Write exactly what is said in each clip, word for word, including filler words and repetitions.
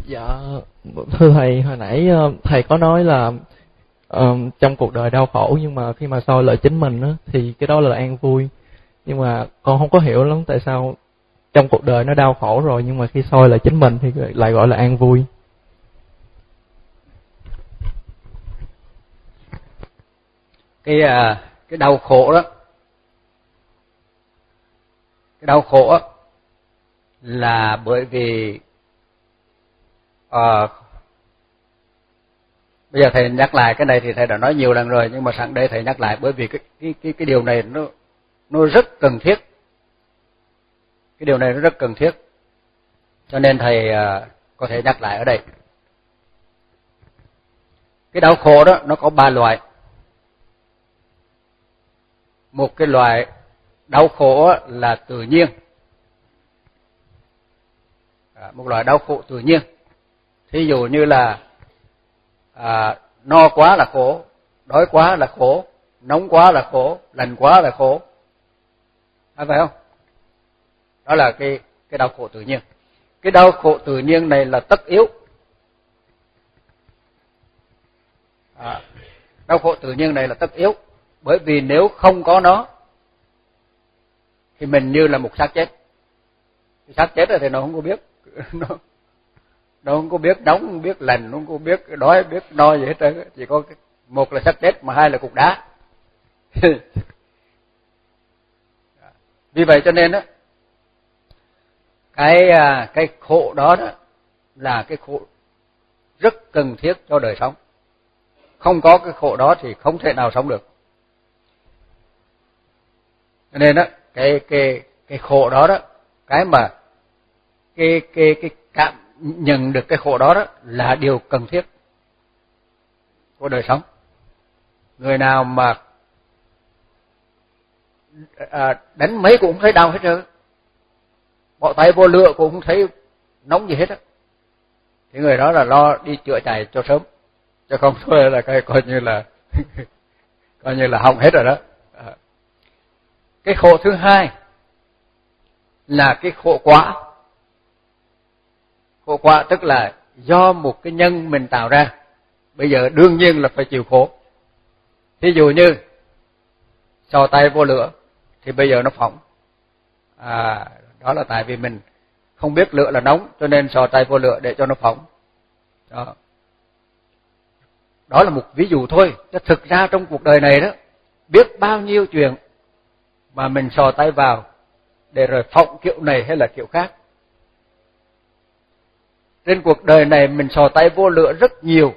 Dạ, thưa thầy, hồi nãy thầy có nói là um, trong cuộc đời đau khổ nhưng mà khi mà soi lại chính mình á, thì cái đó là an vui. Nhưng mà con không có hiểu lắm tại sao trong cuộc đời nó đau khổ rồi nhưng mà khi soi lại chính mình thì lại gọi là an vui. Cái cái đau khổ đó, cái đau khổ đó là bởi vì à, bây giờ thầy nhắc lại cái này thì thầy đã nói nhiều lần rồi, nhưng mà sẵn đây thầy nhắc lại bởi vì cái cái cái cái điều này nó nó rất cần thiết. Cái điều này nó rất cần thiết. Cho nên thầy à, có thể nhắc lại ở đây. Cái đau khổ đó nó có ba loại. Một cái loại đau khổ là tự nhiên. À, một loại đau khổ tự nhiên. Thí dụ như là à, no quá là khổ, đói quá là khổ, nóng quá là khổ, lạnh quá là khổ. Phải phải không? Đó là cái cái đau khổ tự nhiên. Cái đau khổ tự nhiên này là tất yếu. À, đau khổ tự nhiên này là tất yếu, bởi vì nếu không có nó thì mình như là một xác chết. Cái xác chết thì nó không có biết, nó nó không có biết nóng, không biết lạnh, không có biết đói, biết no gì hết trơn, chỉ có một là xác chết mà hai là cục đá. Vì vậy cho nên đó, cái cái khổ đó đó là cái khổ rất cần thiết cho đời sống. Không có cái khổ đó thì không thể nào sống được. Cho nên đó, cái cái cái khổ đó đó, cái mà cái cái cái cảm nhận được cái khổ đó đó là điều cần thiết của đời sống. Người nào mà à, đánh mấy cũng không thấy đau hết trơn, bỏ tay vô lửa cũng không thấy nóng gì hết á, thì người đó là lo đi chữa chạy cho sớm, chứ không thôi là coi coi như là coi như là hỏng hết rồi đó. À. Cái khổ thứ hai là cái khổ quả. Khổ quả tức là do một cái nhân mình tạo ra, bây giờ đương nhiên là phải chịu khổ. Ví dụ như sò tay vô lửa thì bây giờ nó phỏng. À, đó là tại vì mình không biết lửa là nóng cho nên sò tay vô lửa để cho nó phỏng. Đó. Đó là một ví dụ thôi, chứ thực ra trong cuộc đời này đó, biết bao nhiêu chuyện mà mình sò tay vào để rồi phỏng kiểu này hay là kiểu khác. Trên cuộc đời này mình sò tay vô lửa rất nhiều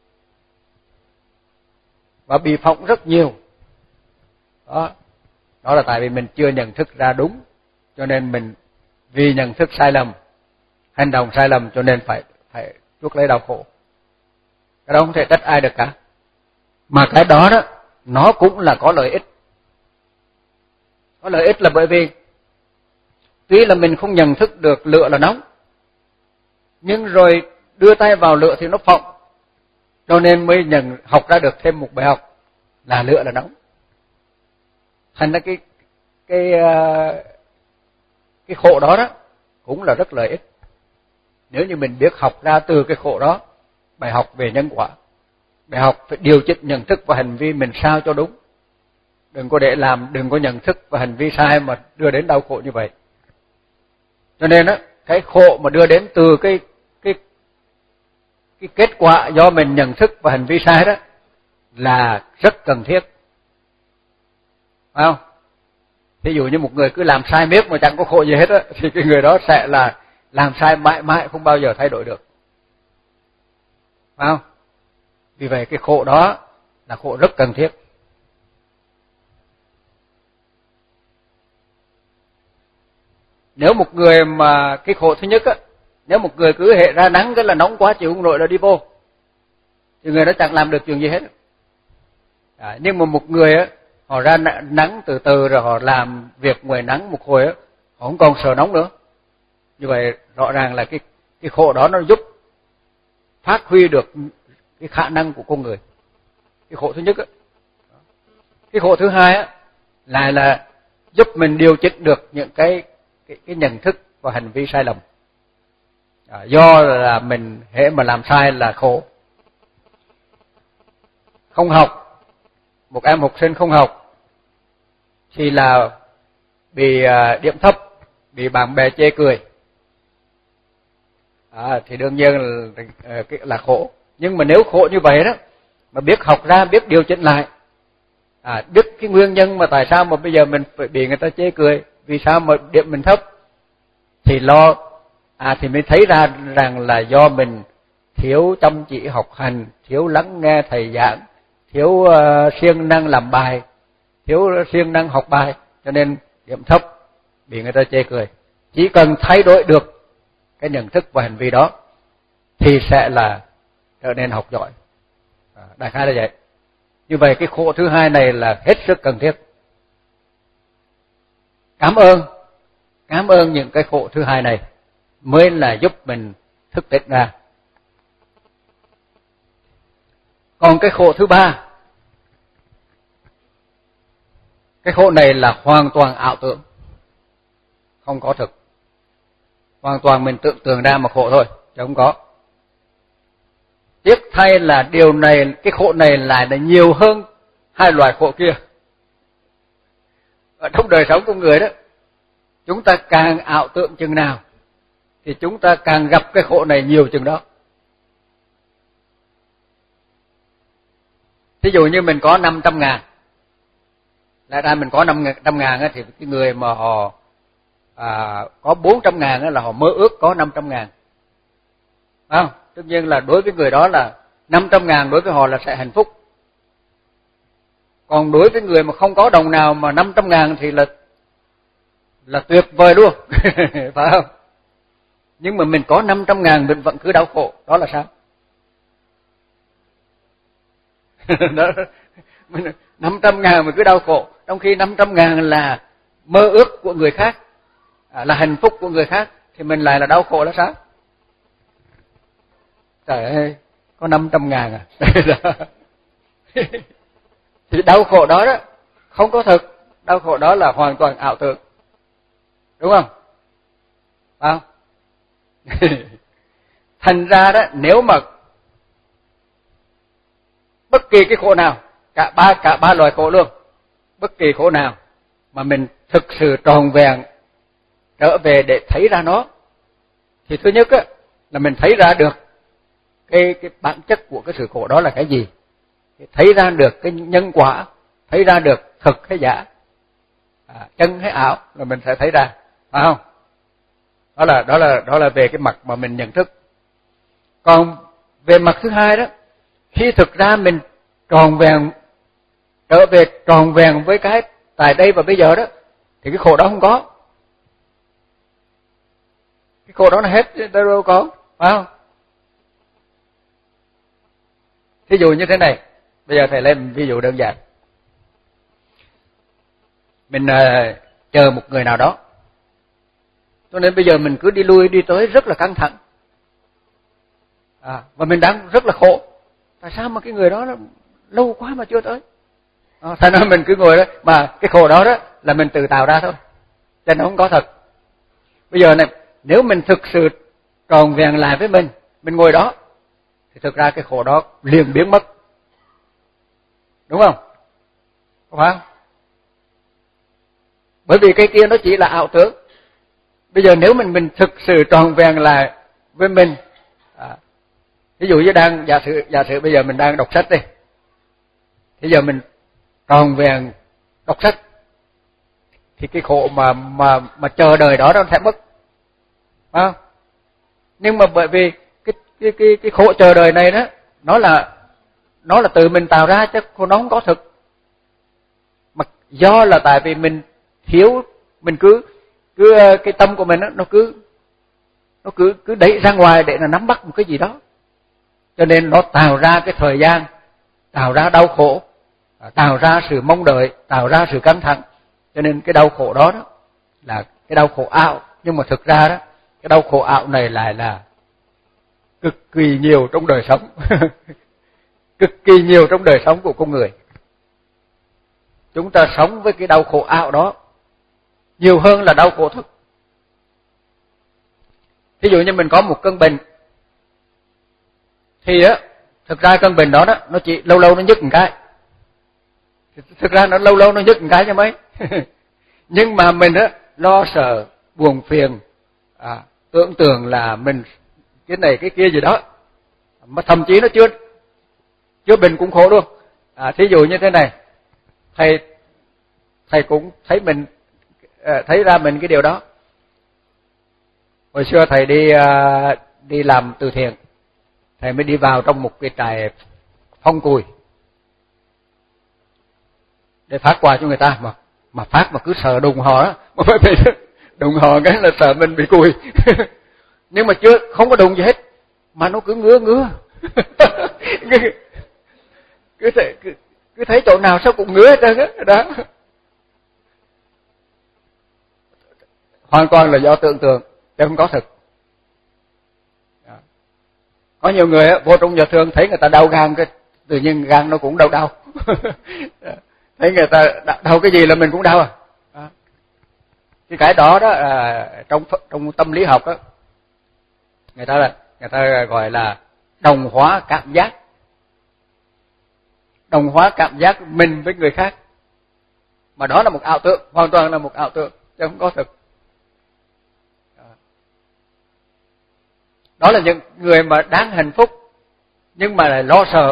và bị phỏng rất nhiều. Đó. Đó là tại vì mình chưa nhận thức ra đúng, cho nên mình vì nhận thức sai lầm, hành động sai lầm cho nên phải phải chuốc lấy đau khổ. Cái đó không thể trách ai được cả. Mà cái đó đó nó cũng là có lợi ích. Có lợi ích là bởi vì tuy là mình không nhận thức được lửa là nóng, nhưng rồi đưa tay vào lửa thì nó phỏng, cho nên mới nhận học ra được thêm một bài học là lửa là nóng. Thành ra cái cái cái khổ đó đó cũng là rất lợi ích. Nếu như mình biết học ra từ cái khổ đó bài học về nhân quả, bài học phải điều chỉnh nhận thức và hành vi mình sao cho đúng. Đừng có để làm, đừng có nhận thức và hành vi sai mà đưa đến đau khổ như vậy. Cho nên á, cái khổ mà đưa đến từ cái cái cái kết quả do mình nhận thức và hành vi sai đó là rất cần thiết. Phải không? Ví dụ như một người cứ làm sai miết mà chẳng có khổ gì hết á, thì cái người đó sẽ là làm sai mãi mãi không bao giờ thay đổi được. Phải không? Vì vậy cái khổ đó là khổ rất cần thiết. Nếu một người mà cái khổ thứ nhất á, nếu một người cứ hệ ra nắng cái là nóng quá chịu không nổi là đi vô, thì người đó chẳng làm được chuyện gì hết. À, nhưng mà một người á, họ ra nắng từ từ rồi họ làm việc ngoài nắng một hồi á, họ không còn sợ nóng nữa. Như vậy rõ ràng là cái cái khổ đó nó giúp phát huy được cái khả năng của con người. Cái khổ thứ nhất á. Cái khổ thứ hai á lại là giúp mình điều chỉnh được những cái cái cái nhận thức và hành vi sai lầm. À, do là mình hễ mà làm sai là khổ. Không học, một em học sinh không học thì là bị uh, điểm thấp, bị bạn bè chê cười. À, thì đương nhiên là, là khổ. Nhưng mà nếu khổ như vậy đó, mà biết học ra, biết điều chỉnh lại, à, biết cái nguyên nhân mà tại sao mà bây giờ mình phải bị người ta chê cười, vì sao mà điểm mình thấp, thì lo, à thì mới thấy ra rằng là do mình thiếu chăm chỉ học hành, thiếu lắng nghe thầy giảng, thiếu uh, siêng năng làm bài, thiếu siêng năng học bài, cho nên điểm thấp, bị người ta chê cười. Chỉ cần thay đổi được cái nhận thức và hành vi đó thì sẽ là trở nên học giỏi. À, đại khái là vậy. Như vậy cái khổ thứ hai này là hết sức cần thiết. Cảm ơn, cảm ơn những cái khổ thứ hai này mới là giúp mình thức tỉnh ra. Còn cái khổ thứ ba, cái khổ này là hoàn toàn ảo tưởng, không có thực. Hoàn toàn mình tưởng tượng ra mà khổ thôi, chứ không có. Tiếc thay là điều này, cái khổ này lại là nhiều hơn hai loại khổ kia. Ở trong đời sống của người đó, chúng ta càng ảo tưởng chừng nào thì chúng ta càng gặp cái khổ này nhiều chừng đó. Thí dụ như mình có năm trăm ngàn, lại ra mình có năm trăm ngàn thì cái người mà họ à, có bốn trăm ngàn là họ mơ ước có năm trăm ngàn. Không? Tất nhiên là đối với người đó là năm trăm ngàn đối với họ là sẽ hạnh phúc. Còn đối với người mà không có đồng nào mà năm trăm ngàn thì là là tuyệt vời luôn. Phải không? Nhưng mà mình có năm trăm ngàn mình vẫn cứ đau khổ, đó là sao? Đó, năm trăm ngàn mà cứ đau khổ, trong khi năm trăm ngàn là mơ ước của người khác, là hạnh phúc của người khác, thì mình lại là đau khổ là sao? Trời ơi, có năm trăm ngàn à? Thì đau khổ đó đó, không có thực, đau khổ đó là hoàn toàn ảo tưởng. Đúng không? Phải không? Thành ra đó, nếu mà bất kỳ cái khổ nào, cả ba cả ba loại khổ luôn, bất kỳ khổ nào mà mình thực sự tròn vẹn trở về để thấy ra nó, thì thứ nhất á, là mình thấy ra được cái cái bản chất của cái sự khổ đó là cái gì, thấy ra được cái nhân quả, thấy ra được thực hay giả, à, chân hay ảo là mình sẽ thấy ra, phải không? Đó là đó là đó là về cái mặt mà mình nhận thức. Còn về mặt thứ hai đó, khi thực ra mình tròn vẹn trở về tròn vẹn với cái tại đây và bây giờ đó, thì cái khổ đó không có. Cái khổ đó nó hết, đâu có, phải không? Thí dụ như thế này, bây giờ thầy lên ví dụ đơn giản. Mình uh, chờ một người nào đó, cho nên bây giờ mình cứ đi lui đi tới rất là căng thẳng, à, và mình đang rất là khổ. Tại sao mà cái người đó nó lâu quá mà chưa tới? À, thành ra mình cứ ngồi đó, mà cái khổ đó đó là mình tự tạo ra thôi, cho nên không có thật. Bây giờ này, nếu mình thực sự tròn vẹn lại với mình, mình ngồi đó, thì thực ra cái khổ đó liền biến mất. Đúng không? Có phải không? Bởi vì cái kia nó chỉ là ảo tưởng. Bây giờ nếu mình mình thực sự tròn vẹn lại với mình, à, ví dụ như đang giả sử giả sử bây giờ mình đang đọc sách đi, bây giờ mình tròn vẹn đọc sách, thì cái khổ mà mà mà chờ đợi đó nó sẽ mất, phải không? Nhưng mà bởi vì cái cái cái cái khổ chờ đợi này đó, nó là nó là tự mình tạo ra chứ nó không có thực. Mà do là tại vì mình thiếu, mình cứ cứ cái tâm của mình đó, nó cứ nó cứ cứ đẩy ra ngoài để là nắm bắt một cái gì đó, cho nên nó tạo ra cái thời gian, tạo ra đau khổ, tạo ra sự mong đợi, tạo ra sự căng thẳng. Cho nên cái đau khổ đó, đó là cái đau khổ ảo, nhưng mà thực ra đó, cái đau khổ ảo này lại là cực kỳ nhiều trong đời sống. Cực kỳ nhiều trong đời sống của con người. Chúng ta sống với cái đau khổ ảo đó nhiều hơn là đau khổ thực. Ví dụ như mình có một cơn bệnh thì á, thực ra cơn bệnh đó đó nó chỉ lâu lâu nó nhức một cái, thực ra nó lâu lâu nó nhức một cái cho mấy. Nhưng mà mình á lo sợ buồn phiền, à, tưởng tượng là mình cái này cái kia gì đó, mà thậm chí nó chưa chưa bệnh cũng khổ luôn. À, thí dụ như thế này, thầy thầy cũng thấy mình thấy ra mình cái điều đó. Hồi xưa thầy đi đi làm từ thiện, thầy mới đi vào trong một cái trại phong cùi để phát quà cho người ta, mà mà phát mà cứ sợ đùng họ đó, mà phải đùng họ cái là sợ mình bị cùi. Nhưng mà chưa không có đùng gì hết, mà nó cứ ngứa ngứa. cứ, cứ, thấy, cứ, cứ thấy chỗ nào sao cũng ngứa hết trơn á đó. Hoàn toàn là do tưởng tượng chứ không có thực. Có nhiều người á, vô trong nhà thương thấy người ta đau gan, cái tự nhiên gan nó cũng đau đau. Thấy người ta đau cái gì là mình cũng đau à. Đó. Cái cái đó đó à, trong trong tâm lý học đó, người ta là người ta gọi là đồng hóa cảm giác. Đồng hóa cảm giác mình với người khác. Mà đó là một ảo tưởng, hoàn toàn là một ảo tưởng chứ không có thực. Đó là những người mà đáng hạnh phúc nhưng mà lại lo sợ.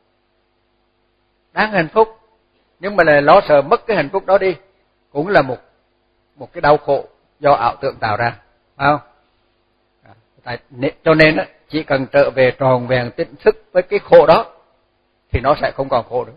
Đáng hạnh phúc nhưng mà lại lo sợ mất cái hạnh phúc đó đi, cũng là một một cái đau khổ do ảo tưởng tạo ra, phải không? Tại, cho nên chỉ cần trở về tròn vẹn tỉnh thức với cái khổ đó thì nó sẽ không còn khổ nữa.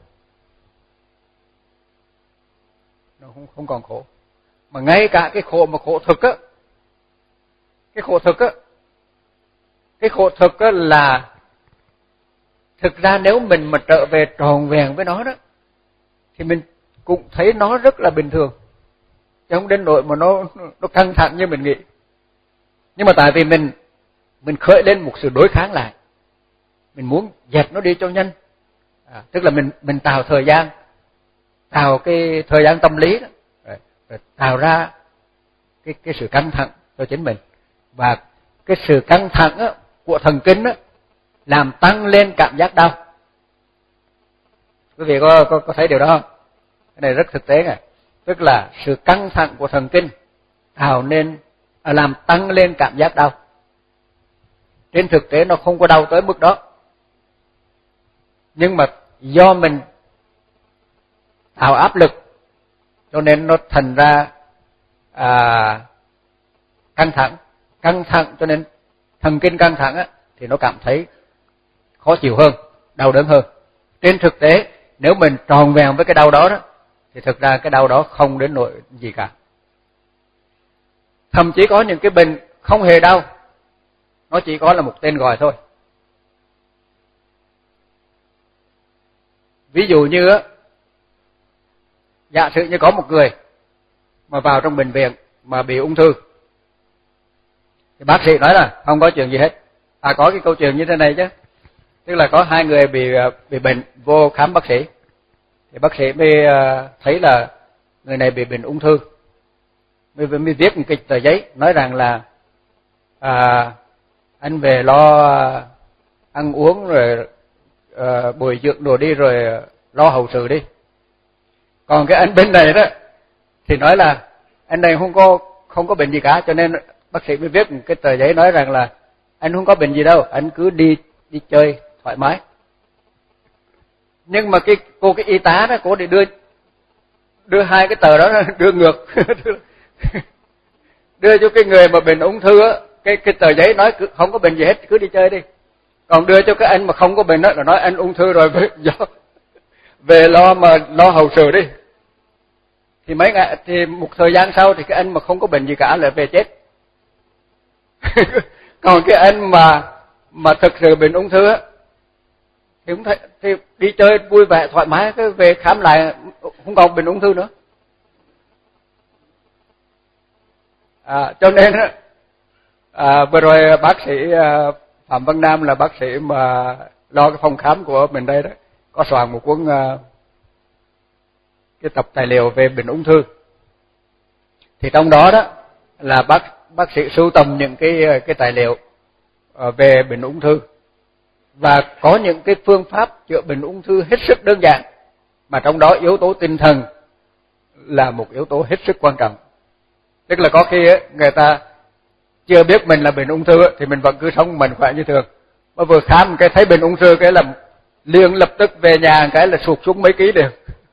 Nó không không còn khổ. Mà ngay cả cái khổ mà khổ thực á, cái khổ thực á, cái khổ thực á là thực ra nếu mình mà trở về tròn vẹn với nó đó thì mình cũng thấy nó rất là bình thường, chứ không đến nỗi mà nó nó căng thẳng như mình nghĩ. Nhưng mà tại vì mình mình khởi lên một sự đối kháng lại, mình muốn dẹp nó đi cho nhanh, à, tức là mình mình tạo thời gian, tạo cái thời gian tâm lý đó, rồi, rồi tạo ra cái cái sự căng thẳng cho chính mình, và cái sự căng thẳng á, của thần kinh á, làm tăng lên cảm giác đau. Quý vị có có, có thấy điều đó không? Cái này rất thực tế này, tức là sự căng thẳng của thần kinh tạo nên à, làm tăng lên cảm giác đau. Trên thực tế nó không có đau tới mức đó, nhưng mà do mình tạo áp lực cho nên nó thành ra à, căng thẳng, căng thẳng cho nên thần kinh căng thẳng á, thì nó cảm thấy khó chịu hơn, đau đớn hơn. Trên thực tế nếu mình tròn vẹn với cái đau đó đó thì thực ra cái đau đó không đến nỗi gì cả. Thậm chí có những cái bệnh không hề đau, nó chỉ có là một tên gọi thôi. Ví dụ như á, giả sử như có một người mà vào trong bệnh viện mà bị ung thư, thì bác sĩ nói là không có chuyện gì hết. À, có cái câu chuyện như thế này chứ, tức là có hai người bị bị bệnh vô khám bác sĩ, thì bác sĩ mới thấy là người này bị bệnh ung thư, mới mới viết một cái tờ giấy nói rằng là à, anh về lo ăn uống rồi à, bồi dưỡng đồ đi rồi lo hậu sự đi. Còn cái anh bên này đó thì nói là anh này không có không có bệnh gì cả, cho nên bác sĩ mới viết một cái tờ giấy nói rằng là anh không có bệnh gì đâu, anh cứ đi đi chơi thoải mái. Nhưng mà cái cô cái y tá đó, cô để đưa đưa hai cái tờ đó đưa ngược đưa cho cái người mà bệnh ung thư á, cái cái tờ giấy nói cứ, không có bệnh gì hết, cứ đi chơi đi. Còn đưa cho cái anh mà không có bệnh đó là nói anh ung thư rồi, về, về lo mà lo hậu sự đi. Thì mấy ngày thì một thời gian sau thì cái anh mà không có bệnh gì cả lại về chết. Còn cái anh mà mà thực sự bệnh ung thư á thì cũng thấy thì đi chơi vui vẻ thoải mái, cái về khám lại không còn bệnh ung thư nữa. À, cho nên à, vừa rồi bác sĩ à, Phạm Văn Nam là bác sĩ mà lo cái phòng khám của mình đây đó, có soạn một cuốn à, cái tập tài liệu về bệnh ung thư. Thì trong đó đó là bác bác sĩ sưu tầm những cái cái tài liệu về bệnh ung thư, và có những cái phương pháp chữa bệnh ung thư hết sức đơn giản, mà trong đó yếu tố tinh thần là một yếu tố hết sức quan trọng. Tức là có khi ấy, người ta chưa biết mình là bệnh ung thư thì mình vẫn cứ sống mạnh khỏe như thường, mà vừa khám cái thấy bệnh ung thư cái là liền lập tức về nhà cái là sụt xuống mấy ký đều.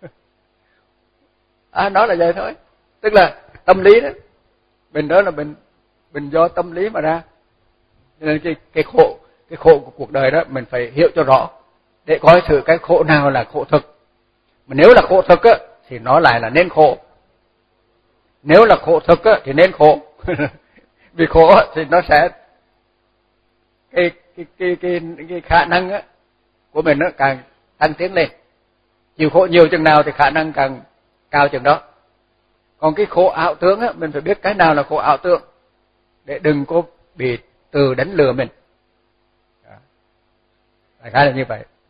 À, nó là vậy thôi, tức là tâm lý đó, bệnh đó là bệnh bệnh do tâm lý mà ra. Cho nên cái cái khổ cái khổ của cuộc đời đó mình phải hiểu cho rõ để coi thử cái khổ nào là khổ thực. Mà nếu là khổ thực á thì nó lại là nên khổ, nếu là khổ thực á thì nên khổ. Vì khổ thì nó sẽ cái cái cái cái, cái khả năng á của mình nó càng tăng tiến lên, chịu khổ nhiều chừng nào thì khả năng càng cao chừng đó. Còn cái khổ ảo tưởng á, mình phải biết cái nào là khổ ảo tưởng để đừng có bị từ đánh lừa mình. Đại khái là như vậy.